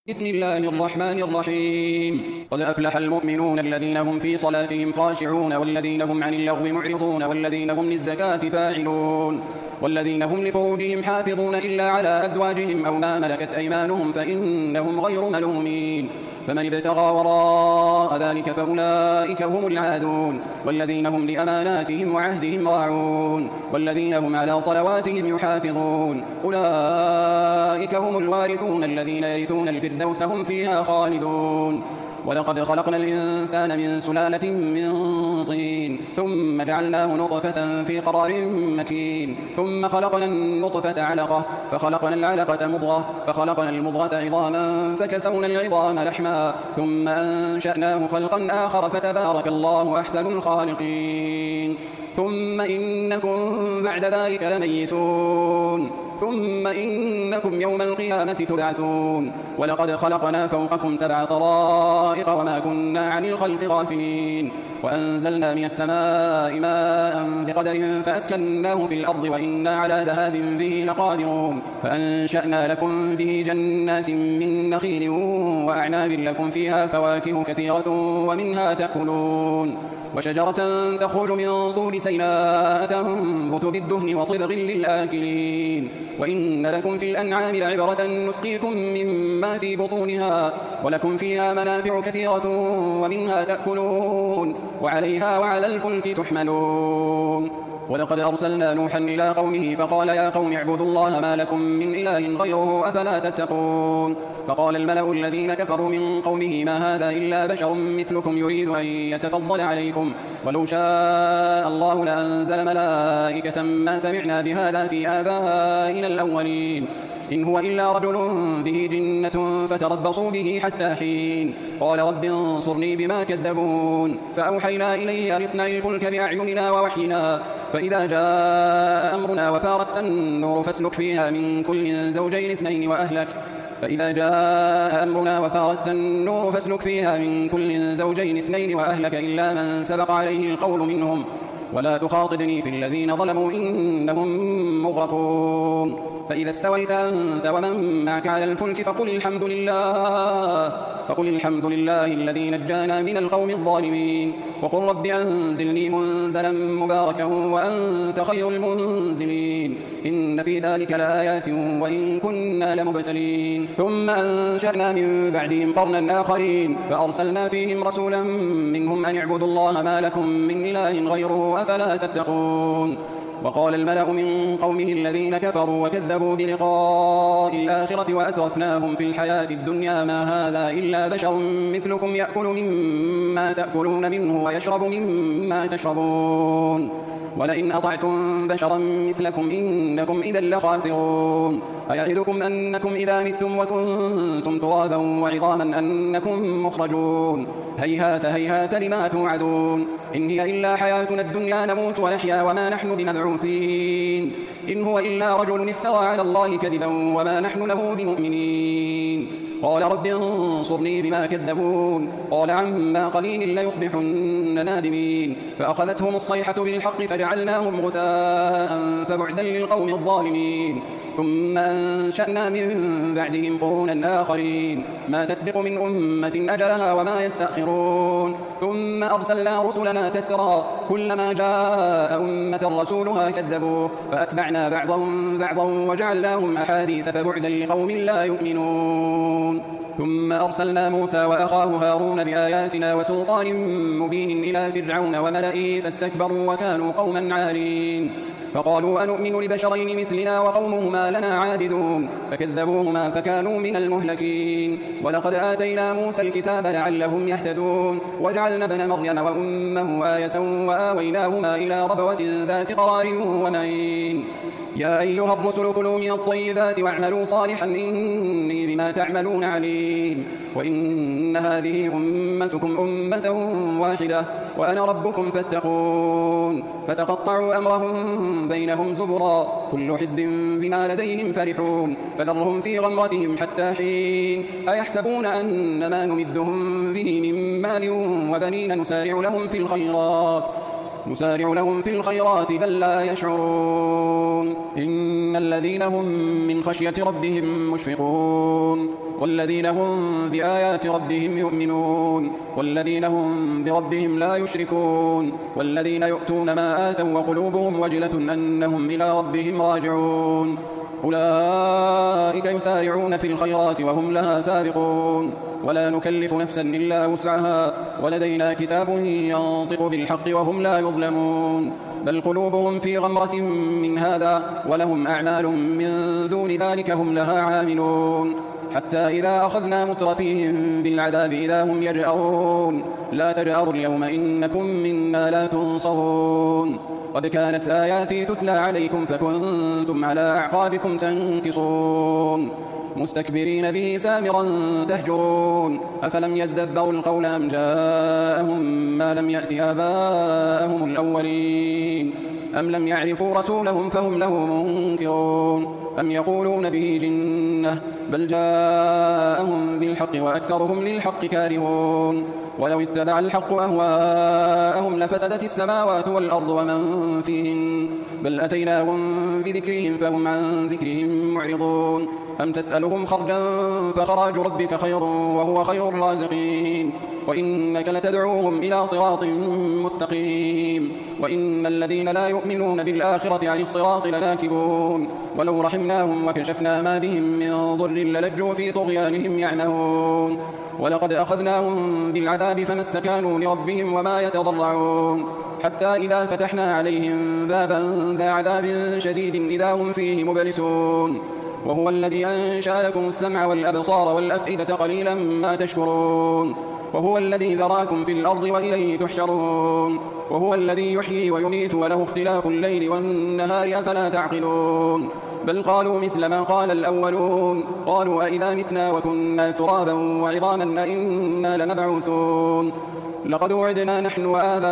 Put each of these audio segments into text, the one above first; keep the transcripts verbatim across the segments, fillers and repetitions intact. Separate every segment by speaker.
Speaker 1: بسم الله الرحمن الرحيم. قد أفلح المؤمنون الذين هم في صلاتهم خاشعون والذين هم عن اللغو معرضون والذين هم للزكاة فاعلون والذين هم لفروجهم حافظون إلا على أزواجهم أو ما ملكت أيمانهم فإنهم غير ملومين. فمن ابتغى وراء ذلك فأولئك هم العادون والذين هم لأماناتهم وعهدهم راعون والذين هم على صلواتهم يحافظون أولئك هم الوارثون الذين يرثون الفردوس هم فيها خالدون. ولقد خلقنا الإنسان من سلالة من طين ثم جعلناه نطفة في قرار مكين ثم خلقنا النطفة علقة فخلقنا العلقة مضغة فخلقنا المضغة عظاما فكسونا العظام لحما ثم أنشأناه خلقا آخر فتبارك الله أحسن الخالقين. ثم إنكم بعد ذلك لميتون ثم إنكم يوم القيامة تبعثون. ولقد خلقنا فوقكم سبع طرائق وما كنا عن الخلق غافلين وأنزلنا من السماء ماء بقدر فأسكناه في الأرض وإنا على ذهاب به لقادرون. فأنشأنا لكم به جنات من نخيل وأعناب لكم فيها فواكه كثيرة ومنها تأكلون وشجرة تخرج من طور سيناء تنبت بالدهن وصبغ للآكلين. وإن لكم في الأنعام لعبرة نسقيكم مما في بطونها ولكم فيها منافع كثيرة ومنها تأكلون وعليها وعلى الفلك تحملون. ولقد أرسلنا نوحا إلى قومه فقال يا قوم اعبدوا الله ما لكم من إله غيره أفلا تتقون. فقال الملأ الذين كفروا من قومه ما هذا إلا بشر مثلكم يريد أن يتفضل عليكم ولو شاء الله لأنزل ملائكة ما سمعنا بهذا في آبائنا الأولين إن هو إلا رجل به جنة فتربصوا به حتى حين. قال رب انصرني بما كذبون. فأوحينا إليه أن اصنع الفلك بأعيننا ووحينا فإذا جاء أمرنا وفارت النور فاسلك فيها من كل زوجين اثنين وأهلك فإذا جاء أمرنا وفارت النور فاسلك فيها من كل زوجين اثنين وأهلك إلا من سبق عليه القول منهم ولا تخاطبني في الذين ظلموا إنهم مغرقون. فإذا استويت أنت ومن معك على الفلك فقل الحمد لله فقل الحمد لله الذي نجانا من القوم الظالمين وقل رب أنزلني منزلا مباركا وأنت خير المنزلين إن في ذلك لآيات وإن كنا لمبتلين. ثم أنشأنا من بعدهم قرنا آخرين فأرسلنا فيهم رسولا منهم أن اعبدوا الله ما لكم من إله غيره أفلا تتقون. وقال الملأ من قومه الذين كفروا وكذبوا بلقاء الآخرة وأترفناهم في الحياة الدنيا ما هذا إلا بشر مثلكم يأكل مما تأكلون منه ويشرب مما تشربون ولئن أطعتم بشرا مثلكم إنكم إذا لخاسرون. أيعدكم أنكم إذا متم وكنتم ترابا وعظاما أنكم مخرجون هيهات هيهات لما توعدون إن هي إلا حياتنا الدنيا نموت ونحيا وما نحن بمبعوثين إن هو إلا رجل افترى على الله كذبا وما نحن له بمؤمنين. قال رب انصرني بما كذبون. قال عما قليل ليصبحن نادمين. فأخذتهم الصيحة بالحق فجعلناهم غثاء فبعدا للقوم الظالمين. ثم أنشأنا من بعدهم قرونا آخرين ما تسبق من أمة أجلها وما يستأخرون. ثم أرسلنا رسلنا تترى كلما جاء أمة رسولها كذبوه فأتبعنا بعضهم بعضا وجعلناهم أحاديث فبعدا لقوم لا يؤمنون. ثم أرسلنا موسى وأخاه هارون بآياتنا وسلطان مبين إلى فرعون وملئه فاستكبروا وكانوا قوما عالين. فقالوا أنؤمن لبشرين مثلنا وقومهما لنا عابدون فكذبوهما فكانوا من المهلكين. ولقد آتينا موسى الكتاب لعلهم يهتدون وجعلنا ابن مريم وأمه آية وآويناهما إلى ربوة ذات قرار ومعين. يا أيها الرسل كلوا من الطيبات واعملوا صالحا إني بما تعملون عليم. وإن هذه أمتكم أمة واحدة وأنا ربكم فاتقون. فتقطعوا أمرهم بينهم زبرا كل حزب بما لديهم فرحون فذرهم في غمرتهم حتى حين. أيحسبون أن ما نمدهم به من مال وبنين نسارع لهم في الخيرات نسارع لهم في الخيرات بل لا يشعرون. إن الذين هم من خشية ربهم مشفقون والذين هم بآيات ربهم يؤمنون والذين هم بربهم لا يشركون والذين يؤتون ما آتوا وقلوبهم وجلة أنهم إلى ربهم راجعون أولئك يسارعون في الخيرات وهم لها سابقون ولا نكلف نفسا إلا وسعها ولدينا كتاب ينطق بالحق وهم لا يظلمون بل قلوبهم في غمرة من هذا ولهم أعمال من دون ذلك هم لها عاملون حتى إذا أخذنا مترفيهم بالعذاب إذا هم يجأرون لا تجأروا اليوم إنكم منا لا تنصرون قد كانت آياتي تتلى عليكم فكنتم على أعقابكم تنكصون مستكبرين به سامرا تهجرون أفلم يدبروا القول أم جاءهم ما لم يأت آباءهم الأولين أم لم يعرفوا رسولهم فهم له منكرون أم يقولون به جنة بل جاءهم بالحق وأكثرهم للحق كارهون ولو اتبع الحق أهواءهم لفسدت السماوات والأرض ومن فيهن بل أتيناهم بذكرهم فهم عن ذكرهم معرضون أم تسألهم خرجا فخراج ربك خير وهو خير الرازقين وإنك لتدعوهم إلى صراط مستقيم وإن الذين لا يؤمنون بالآخرة عن الصراط لناكبون ولو رحمناهم وكشفنا ما بهم من ضر للجوا في طغيانهم يعمهون ولقد أخذناهم بالعذاب فما استكانوا لربهم وما يتضرعون حتى إذا فتحنا عليهم بابا ذا عذاب شديد إذا هم فيه مبلسون وهو الذي أنشأ لكم السمع والأبصار والأفئدة قليلا ما تشكرون وهو الذي ذراكم في الأرض وإليه تحشرون وهو الذي يحيي ويميت وله اختلاف الليل والنهار أفلا تعقلون بل قالوا مثل ما قال الأولون قالوا أئذا متنا وكنا ترابا وعظاما أئنا لمبعوثون لقد وعدنا نحن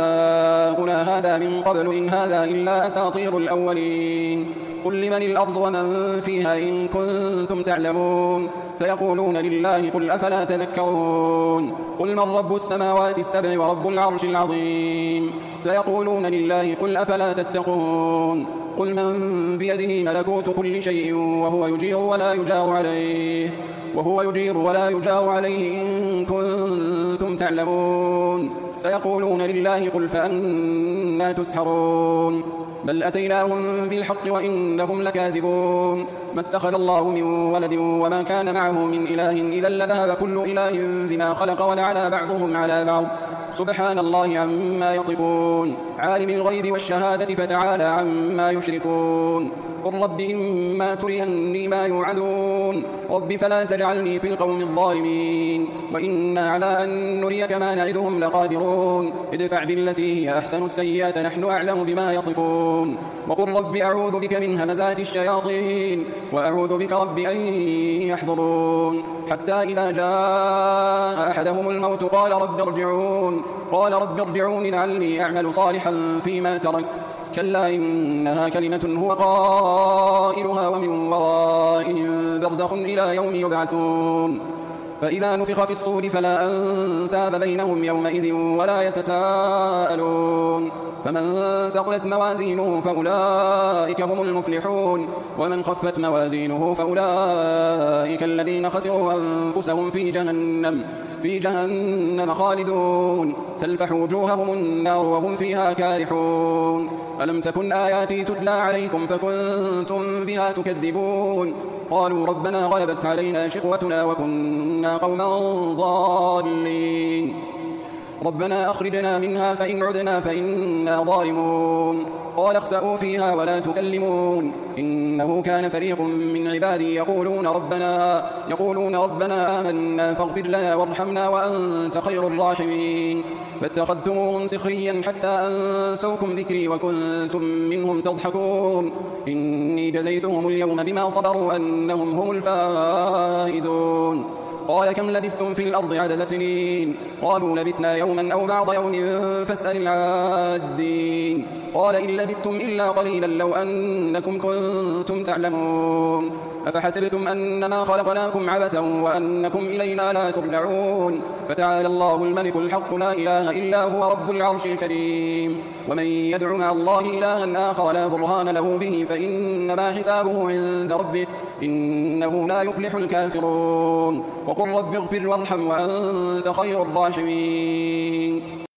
Speaker 1: وآباؤنا هذا من قبل إن هذا إلا أساطير الأولين قل لمن الأرض ومن فيها إن كنتم تعلمون سيقولون لله قل أفلا تذكرون قل من رب السماوات السبع ورب العرش العظيم سيقولون لله قل أفلا تتقون قل من بيده ملكوت كل شيء وهو يجير ولا يجار عليه وهو يجير ولا يجار عليه إن كنتم تعلمون سيقولون لله قل فأنى تسحرون بل أتيناهم بالحق وإنهم لكاذبون ما اتخذ الله من ولد وما كان معه من إله إذا لذهب كل إله بما خلق ولعلى بعضهم على بعض سبحان الله عما يصفون عالم الغيب والشهادة فتعالى عما يشركون قل رب إما تريني ما يوعدون رب فلا تجعلني في القوم الظالمين وإنا على أن نريك ما نعدهم لقادرون ادفع بالتي هي أحسن السيئات نحن أعلم بما يصفون وقل رب أعوذ بك من همزات الشياطين وأعوذ بك رب أن يحضرون حتى إذا جاء أحدهم الموت قال رب ارجعون قال رب ارجعون لعلي أعمل صالحا فيما تركت كلا إنها كلمة هو قائلها ومن ورائهم برزخ إلى يوم يبعثون فإذا نفخ في الصور فلا أنساب بينهم يومئذ ولا يتساءلون فمن ثقلت موازينه فأولئك هم المفلحون ومن خفت موازينه فأولئك الذين خسروا أنفسهم في جهنم في جهنم خالدون تلفح وجوههم النار وهم فيها كارحون ألم تكن آياتي تتلى عليكم فكنتم بها تكذبون قالوا ربنا غلبت علينا شقوتنا وكنا قوما ضالين ربنا أخرجنا منها فإن عدنا فإنا ظالمون قال اخسئوا فيها ولا تكلمون إنه كان فريق من عبادي يقولون ربنا يقولون ربنا آمنا فاغفر لنا وارحمنا وأنت خير الراحمين فاتخذتموهم سخريا حتى أنسوكم ذكري وكنتم منهم تضحكون إني جزيتهم اليوم بما صبروا أنهم هم الفائزون قال كم لبثتم في الأرض عدد سنين قالوا لبثنا يوما أو بعض يوم فاسأل العادين قال إن لبثتم إلا قليلا لو أنكم كنتم تعلمون أفحسبتم أنما خلقناكم عبثا وأنكم إلينا لا ترجعون فتعالى الله الملك الحق لا إله إلا هو رب العرش الكريم ومن يدع مع الله إلها آخر لا برهان له به فإنما حسابه عند ربه إنه لا يفلح الكافرون وقل رب اغفر وارحم وأنت خير الراحمين